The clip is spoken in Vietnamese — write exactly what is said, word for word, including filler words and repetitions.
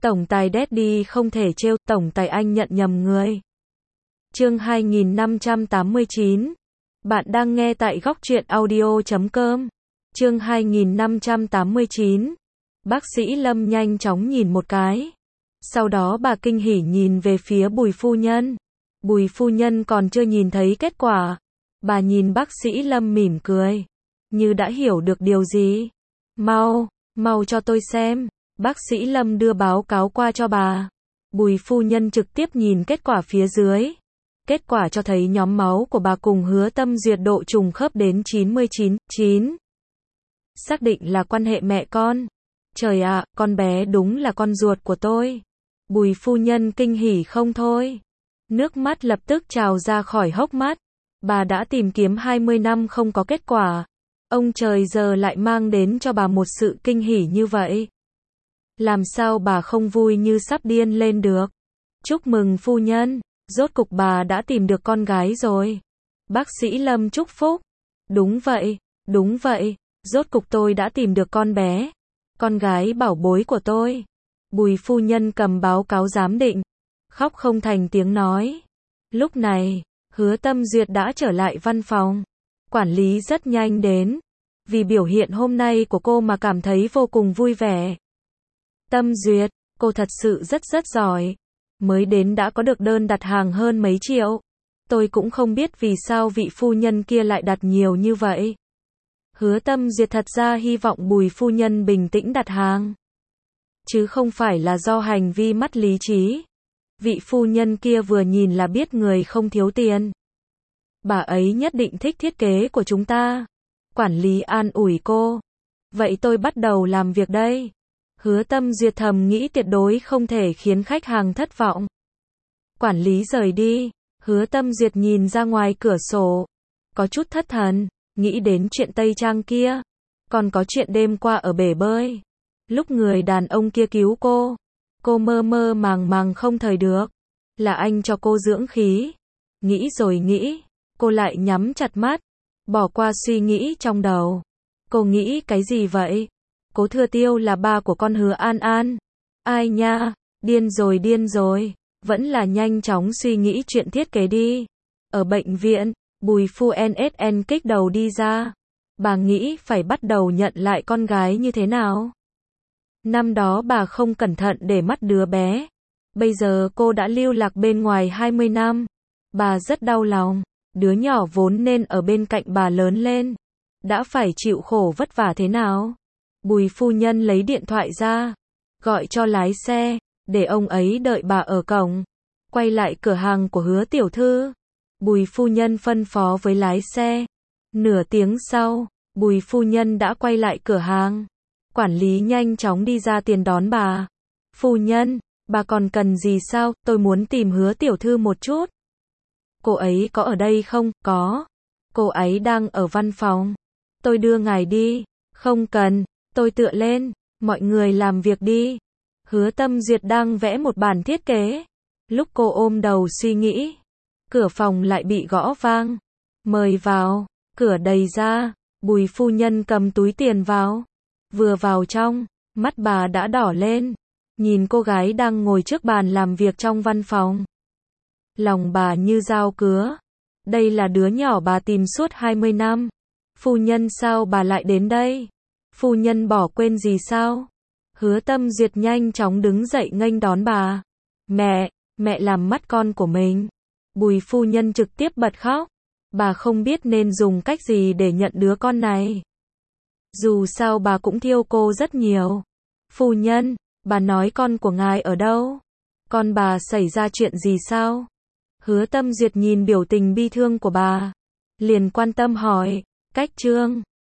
Tổng tài Daddy không thể trêu, tổng tài anh nhận nhầm người. Chương hai nghìn năm trăm tám mươi chín. Bạn đang nghe tại góc truyện audio chấm com. Chương hai nghìn năm trăm tám mươi chín. Bác sĩ Lâm nhanh chóng nhìn một cái. Sau đó bà kinh hỉ nhìn về phía Bùi phu nhân. Bùi phu nhân còn chưa nhìn thấy kết quả. Bà nhìn bác sĩ Lâm mỉm cười. Như đã hiểu được điều gì. Mau, mau cho tôi xem. Bác sĩ Lâm đưa báo cáo qua cho bà. Bùi phu nhân trực tiếp nhìn kết quả phía dưới. Kết quả cho thấy nhóm máu của bà cùng Hứa Tâm Duyệt độ trùng khớp đến chín mươi chín, chín. Xác định là quan hệ mẹ con. Trời ạ, con bé đúng là con ruột của tôi. Bùi phu nhân kinh hỉ không thôi. Nước mắt lập tức trào ra khỏi hốc mắt. Bà đã tìm kiếm hai mươi năm không có kết quả. Ông trời giờ lại mang đến cho bà một sự kinh hỉ như vậy. Làm sao bà không vui như sắp điên lên được. Chúc mừng phu nhân, rốt cục bà đã tìm được con gái rồi. Bác sĩ Lâm chúc phúc. Đúng vậy, đúng vậy, rốt cục tôi đã tìm được con bé. Con gái bảo bối của tôi. Bùi phu nhân cầm báo cáo giám định. Khóc không thành tiếng nói. Lúc này, Hứa Tâm Duyệt đã trở lại văn phòng. Quản lý rất nhanh đến. Vì biểu hiện hôm nay của cô mà cảm thấy vô cùng vui vẻ. Tâm Duyệt, cô thật sự rất rất giỏi. Mới đến đã có được đơn đặt hàng hơn mấy triệu. Tôi cũng không biết vì sao vị phu nhân kia lại đặt nhiều như vậy. Hứa Tâm Duyệt thật ra hy vọng Bùi phu nhân bình tĩnh đặt hàng. Chứ không phải là do hành vi mất lý trí. Vị phu nhân kia vừa nhìn là biết người không thiếu tiền. Bà ấy nhất định thích thiết kế của chúng ta. Quản lý an ủi cô. Vậy tôi bắt đầu làm việc đây. Hứa Tâm Duyệt thầm nghĩ tuyệt đối không thể khiến khách hàng thất vọng. Quản lý rời đi. Hứa Tâm Duyệt nhìn ra ngoài cửa sổ. Có chút thất thần. Nghĩ đến chuyện Tây Trang kia. Còn có chuyện đêm qua ở bể bơi. Lúc người đàn ông kia cứu cô. Cô mơ mơ màng màng không thời được. Là anh cho cô dưỡng khí. Nghĩ rồi nghĩ. Cô lại nhắm chặt mắt. Bỏ qua suy nghĩ trong đầu. Cô nghĩ cái gì vậy? Cố Thừa Tiêu là ba của con Hứa An An. Ai nha, điên rồi điên rồi. Vẫn là nhanh chóng suy nghĩ chuyện thiết kế đi. Ở bệnh viện, Bùi phu nhân kích đầu đi ra. Bà nghĩ phải bắt đầu nhận lại con gái như thế nào? Năm đó bà không cẩn thận để mất đứa bé. Bây giờ cô đã lưu lạc bên ngoài hai mươi năm. Bà rất đau lòng. Đứa nhỏ vốn nên ở bên cạnh bà lớn lên. Đã phải chịu khổ vất vả thế nào? Bùi phu nhân lấy điện thoại ra. Gọi cho lái xe. Để ông ấy đợi bà ở cổng. Quay lại cửa hàng của Hứa tiểu thư. Bùi phu nhân phân phó với lái xe. Nửa tiếng sau, Bùi phu nhân đã quay lại cửa hàng. Quản lý nhanh chóng đi ra tiền đón bà. Phu nhân, bà còn cần gì sao? Tôi muốn tìm Hứa tiểu thư một chút. Cô ấy có ở đây không? Có. Cô ấy đang ở văn phòng. Tôi đưa ngài đi. Không cần, tôi tựa lên. Mọi người làm việc đi. Hứa Tâm Duyệt đang vẽ một bản thiết kế. Lúc cô ôm đầu suy nghĩ, cửa phòng lại bị gõ vang. Mời vào. Cửa đẩy ra. Bùi phu nhân cầm túi tiền vào. Vừa vào trong, mắt bà đã đỏ lên. Nhìn cô gái đang ngồi trước bàn làm việc trong văn phòng. Lòng bà như dao cứa. Đây là đứa nhỏ bà tìm suốt hai mươi năm. Phu nhân sao bà lại đến đây? Phu nhân bỏ quên gì sao? Hứa Tâm Duyệt nhanh chóng đứng dậy nghênh đón bà. Mẹ, mẹ làm mất con của mình. Bùi phu nhân trực tiếp bật khóc. Bà không biết nên dùng cách gì để nhận đứa con này. Dù sao bà cũng thiêu cô rất nhiều. Phu nhân, bà nói con của ngài ở đâu? Con bà xảy ra chuyện gì sao? Hứa Tâm Duyệt nhìn biểu tình bi thương của bà. Liền quan tâm hỏi. Cách Trương,